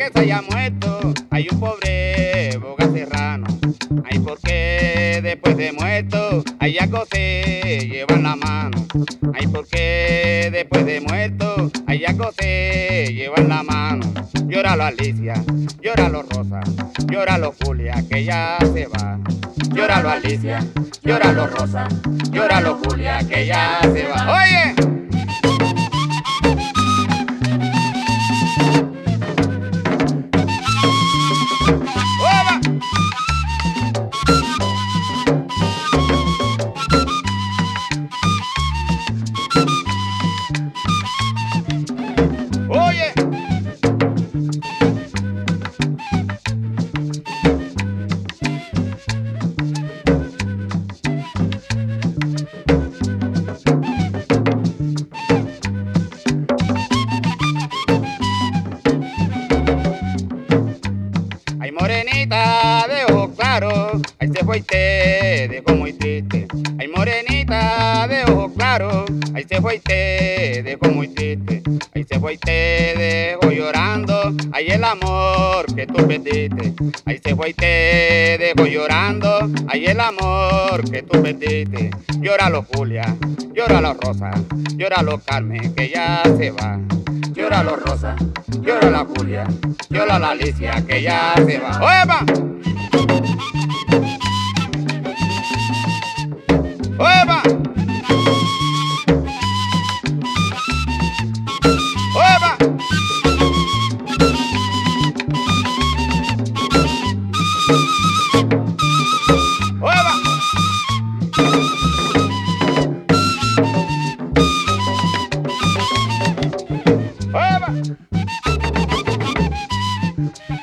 que se haya muerto, hay un pobre Boga Serrano. Ay, porque después de muerto, hay algo se lleva en la mano. Ay, porque después de muerto, hay algo se lleva en la mano. Llóralo Alicia, llóralo Rosa, llóralo Julia, que ya se va. Llóralo Alicia, llóralo Rosa, llóralo Julia, que ya se va. ¡Oye! Oye, ay morenita de ojos claros, ahí se fue y te dejó muy triste. Ay morenita de ojos claros, ahí se fue y te dejó muy triste. Ahí se fue y te dejó llorando, ahí el amor que tú perdiste. Ahí se fue y te dejó llorando, ahí el amor que tú perdiste. Llóralo Julia, llóralo Rosa, llóralo Carmen, que ya se va. Llóralo Rosa, llóralo Julia, llóralo Alicia, que ya se va. ¡Oepa! ¡Oepa! ¡Oepa! ¡Oepa! ¡Oepa!